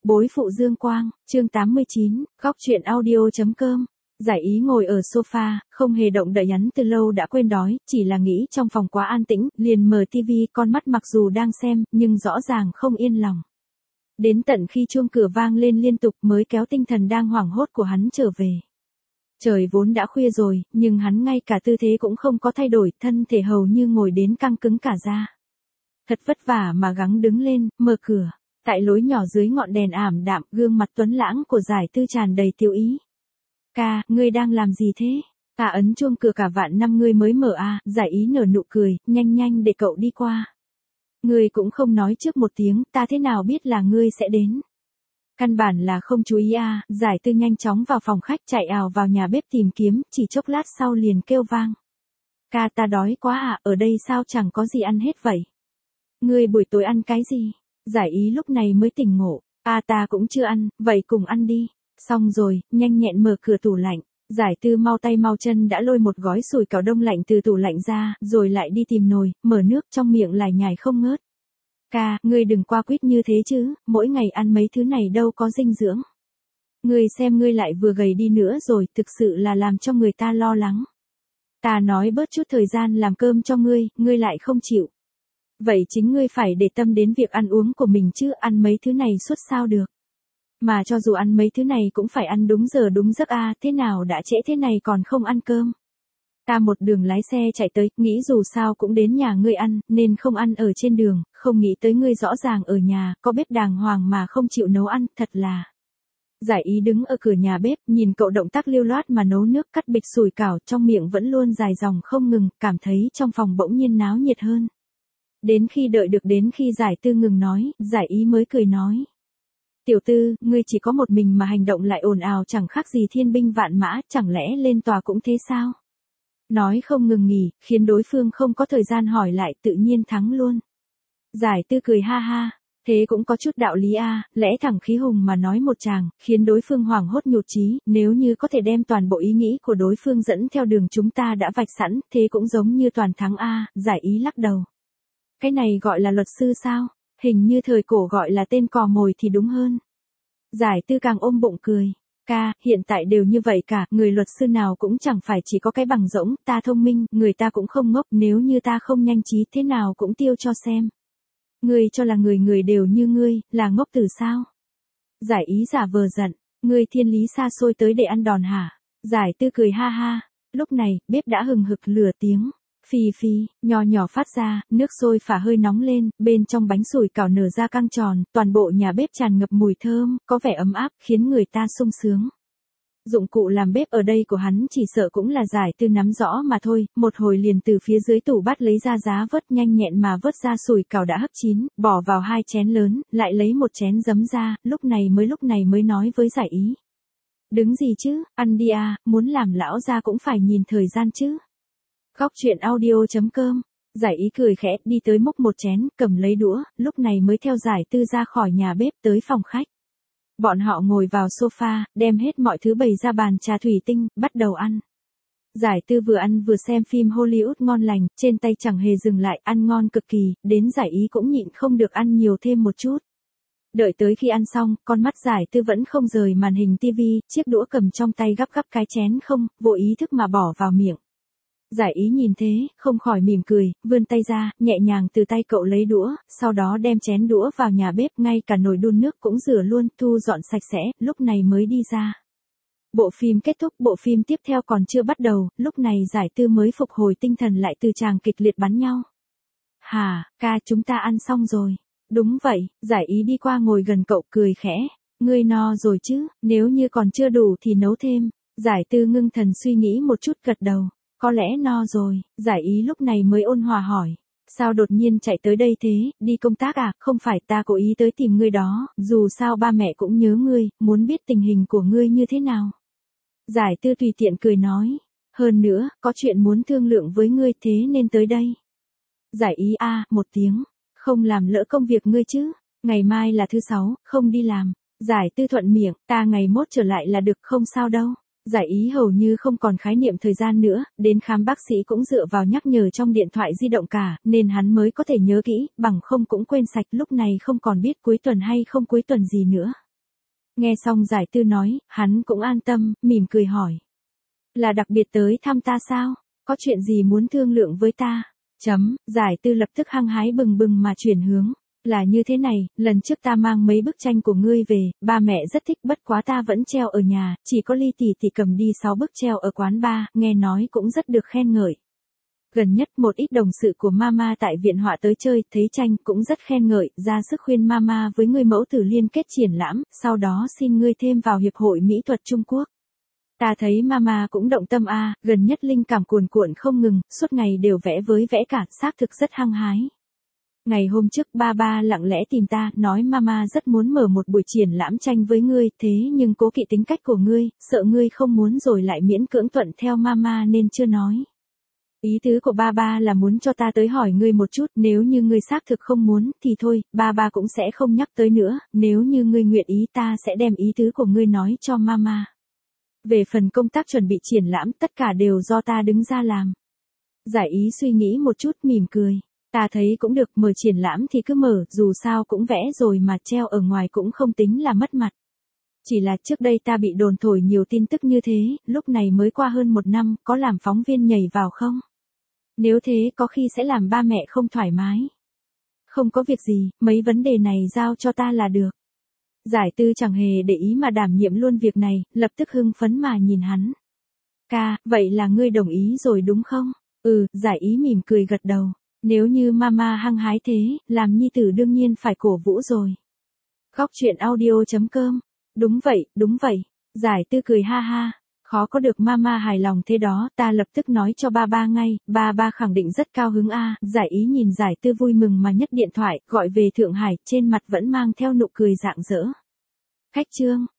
Bối phụ Dương Quang, chương 89, góc truyện audio.com. Giải ý ngồi ở sofa, không hề động đậy, nhắn từ lâu đã quên đói, chỉ là nghĩ trong phòng quá an tĩnh, liền mở tivi, con mắt mặc dù đang xem, nhưng rõ ràng không yên lòng. Đến tận khi chuông cửa vang lên liên tục mới kéo tinh thần đang hoảng hốt của hắn trở về. Trời vốn đã khuya rồi, nhưng hắn ngay cả tư thế cũng không có thay đổi, thân thể hầu như ngồi đến căng cứng cả da. Thật vất vả mà gắng đứng lên, mở cửa. Tại lối nhỏ dưới ngọn đèn ảm đạm, gương mặt tuấn lãng của Giải Tư tràn đầy tiêu ý. Ca, ngươi đang làm gì thế? Ta ấn chuông cửa cả vạn năm ngươi mới mở à? Giải Ý nở nụ cười, nhanh nhanh để cậu đi qua. Ngươi cũng không nói trước một tiếng, ta thế nào biết là ngươi sẽ đến? Căn bản là không chú ý à? Giải Tư nhanh chóng vào phòng khách, chạy ào vào nhà bếp tìm kiếm, chỉ chốc lát sau liền kêu vang. Ca, ta đói quá à, ở đây sao chẳng có gì ăn hết vậy? Ngươi buổi tối ăn cái gì? Giải Ý lúc này mới tỉnh ngộ, ta cũng chưa ăn, vậy cùng ăn đi. Xong rồi, nhanh nhẹn mở cửa tủ lạnh. Giải Tư mau tay mau chân đã lôi một gói sủi cảo đông lạnh từ tủ lạnh ra, rồi lại đi tìm nồi, mở nước, trong miệng lải nhải không ngớt. Ca, ngươi đừng qua quýt như thế chứ, mỗi ngày ăn mấy thứ này đâu có dinh dưỡng. Ngươi xem ngươi lại vừa gầy đi nữa rồi, thực sự là làm cho người ta lo lắng. Ta nói bớt chút thời gian làm cơm cho ngươi lại không chịu. Vậy chính ngươi phải để tâm đến việc ăn uống của mình chứ, ăn mấy thứ này suốt sao được. Mà cho dù ăn mấy thứ này cũng phải ăn đúng giờ đúng giấc à, thế nào đã trễ thế này còn không ăn cơm. Ta một đường lái xe chạy tới, nghĩ dù sao cũng đến nhà ngươi ăn, nên không ăn ở trên đường, không nghĩ tới ngươi rõ ràng ở nhà, có bếp đàng hoàng mà không chịu nấu ăn, thật là. Giải Ý đứng ở cửa nhà bếp, nhìn cậu động tác lưu loát mà nấu nước cắt bịch sủi cảo, trong miệng vẫn luôn dài dòng không ngừng, cảm thấy trong phòng bỗng nhiên náo nhiệt hơn. Đến khi đợi được đến khi Giải Tư ngừng nói, Giải Ý mới cười nói. Tiểu Tư, ngươi chỉ có một mình mà hành động lại ồn ào chẳng khác gì thiên binh vạn mã, chẳng lẽ lên tòa cũng thế sao? Nói không ngừng nghỉ, khiến đối phương không có thời gian hỏi lại, tự nhiên thắng luôn. Giải Tư cười ha ha, thế cũng có chút đạo lý a, lẽ thẳng khí hùng mà nói một tràng, khiến đối phương hoảng hốt nhụt chí, nếu như có thể đem toàn bộ ý nghĩ của đối phương dẫn theo đường chúng ta đã vạch sẵn, thế cũng giống như toàn thắng a. Giải Ý lắc đầu. Cái này gọi là luật sư sao? Hình như thời cổ gọi là tên cò mồi thì đúng hơn. Giải Tư càng ôm bụng cười. Ca, hiện tại đều như vậy cả, người luật sư nào cũng chẳng phải chỉ có cái bằng rỗng, ta thông minh, người ta cũng không ngốc, nếu như ta không nhanh trí thế nào cũng tiêu cho xem. Ngươi cho là người đều như ngươi, là ngốc từ sao? Giải Ý giả vờ giận, ngươi thiên lý xa xôi tới để ăn đòn hả? Giải Tư cười ha ha, lúc này, bếp đã hừng hực lửa tiếng. Phì phì, nho nhỏ phát ra, nước sôi phả hơi nóng lên, bên trong bánh sủi cảo nở ra căng tròn, toàn bộ nhà bếp tràn ngập mùi thơm, có vẻ ấm áp, khiến người ta sung sướng. Dụng cụ làm bếp ở đây của hắn chỉ sợ cũng là Giải Tư nắm rõ mà thôi, một hồi liền từ phía dưới tủ bát lấy ra giá vớt, nhanh nhẹn mà vớt ra sủi cảo đã hấp chín, bỏ vào 2 chén lớn, lại lấy một chén giấm ra, lúc này mới nói với Giải Ý. Đứng gì chứ, ăn đi à, muốn làm lão gia cũng phải nhìn thời gian chứ. Góc truyện audio.com. Giải Ý cười khẽ, đi tới múc một chén, cầm lấy đũa, lúc này mới theo Giải Tư ra khỏi nhà bếp tới phòng khách. Bọn họ ngồi vào sofa, đem hết mọi thứ bày ra bàn trà thủy tinh, bắt đầu ăn. Giải Tư vừa ăn vừa xem phim Hollywood ngon lành, trên tay chẳng hề dừng lại, ăn ngon cực kỳ, đến Giải Ý cũng nhịn không được ăn nhiều thêm một chút. Đợi tới khi ăn xong, con mắt Giải Tư vẫn không rời màn hình tivi, chiếc đũa cầm trong tay gắp cái chén không, vô ý thức mà bỏ vào miệng. Giải Ý nhìn thế, không khỏi mỉm cười, vươn tay ra, nhẹ nhàng từ tay cậu lấy đũa, sau đó đem chén đũa vào nhà bếp, ngay cả nồi đun nước cũng rửa luôn, thu dọn sạch sẽ, lúc này mới đi ra. Bộ phim kết thúc, bộ phim tiếp theo còn chưa bắt đầu, lúc này Giải Tư mới phục hồi tinh thần lại từ tràng kịch liệt bắn nhau. Hà, ca, chúng ta ăn xong rồi. Đúng vậy, Giải Ý đi qua ngồi gần cậu cười khẽ. Ngươi no rồi chứ, nếu như còn chưa đủ thì nấu thêm. Giải Tư ngưng thần suy nghĩ một chút gật đầu. Có lẽ no rồi, Giải Ý lúc này mới ôn hòa hỏi. Sao đột nhiên chạy tới đây thế, đi công tác à, không phải ta cố ý tới tìm ngươi đó, dù sao ba mẹ cũng nhớ ngươi, muốn biết tình hình của ngươi như thế nào. Giải Tư tùy tiện cười nói, hơn nữa, có chuyện muốn thương lượng với ngươi thế nên tới đây. Giải Ý một tiếng, không làm lỡ công việc ngươi chứ, ngày mai là thứ 6, không đi làm. Giải Tư thuận miệng, ta ngày mốt trở lại là được, không sao đâu. Giải Ý hầu như không còn khái niệm thời gian nữa, đến khám bác sĩ cũng dựa vào nhắc nhở trong điện thoại di động cả, nên hắn mới có thể nhớ kỹ, bằng không cũng quên sạch, lúc này không còn biết cuối tuần hay không cuối tuần gì nữa. Nghe xong Giải Tư nói, hắn cũng an tâm, mỉm cười hỏi. Là đặc biệt tới thăm ta sao? Có chuyện gì muốn thương lượng với ta? Giải Tư lập tức hăng hái bừng bừng mà chuyển hướng. Là như thế này, lần trước ta mang mấy bức tranh của ngươi về, ba mẹ rất thích, bất quá ta vẫn treo ở nhà, chỉ có Ly tỷ tỷ cầm đi 6 bức treo ở quán bar, nghe nói cũng rất được khen ngợi. Gần nhất một ít đồng sự của mama tại viện họa tới chơi, thấy tranh cũng rất khen ngợi, ra sức khuyên mama với ngươi mẫu tử liên kết triển lãm, sau đó xin ngươi thêm vào Hiệp hội Mỹ thuật Trung Quốc. Ta thấy mama cũng động tâm gần nhất linh cảm cuồn cuộn không ngừng, suốt ngày đều vẽ với vẽ cả, xác thực rất hăng hái. Ngày hôm trước ba lặng lẽ tìm ta, nói mama rất muốn mở một buổi triển lãm tranh với ngươi, thế nhưng cố kỵ tính cách của ngươi, sợ ngươi không muốn rồi lại miễn cưỡng thuận theo mama nên chưa nói. Ý tứ của ba là muốn cho ta tới hỏi ngươi một chút, nếu như ngươi xác thực không muốn, thì thôi, ba cũng sẽ không nhắc tới nữa, nếu như ngươi nguyện ý ta sẽ đem ý tứ của ngươi nói cho mama. Về phần công tác chuẩn bị triển lãm, tất cả đều do ta đứng ra làm. Giải Ý suy nghĩ một chút mỉm cười. Ta thấy cũng được, mở triển lãm thì cứ mở, dù sao cũng vẽ rồi mà treo ở ngoài cũng không tính là mất mặt. Chỉ là trước đây ta bị đồn thổi nhiều tin tức như thế, lúc này mới qua hơn 1 năm, có làm phóng viên nhảy vào không? Nếu thế có khi sẽ làm ba mẹ không thoải mái. Không có việc gì, mấy vấn đề này giao cho ta là được. Giải Tư chẳng hề để ý mà đảm nhiệm luôn việc này, lập tức hưng phấn mà nhìn hắn. Ca, vậy là ngươi đồng ý rồi đúng không? Giải Ý mỉm cười gật đầu. Nếu như mama hăng hái thế, làm nhi tử đương nhiên phải cổ vũ rồi. Góc truyện audio.com. Đúng vậy. Giải Tư cười ha ha. Khó có được mama hài lòng thế đó, ta lập tức nói cho ba ngay, ba khẳng định rất cao hứng Giải Ý nhìn Giải Tư vui mừng mà nhấc điện thoại, gọi về Thượng Hải, trên mặt vẫn mang theo nụ cười rạng rỡ. Khách trương,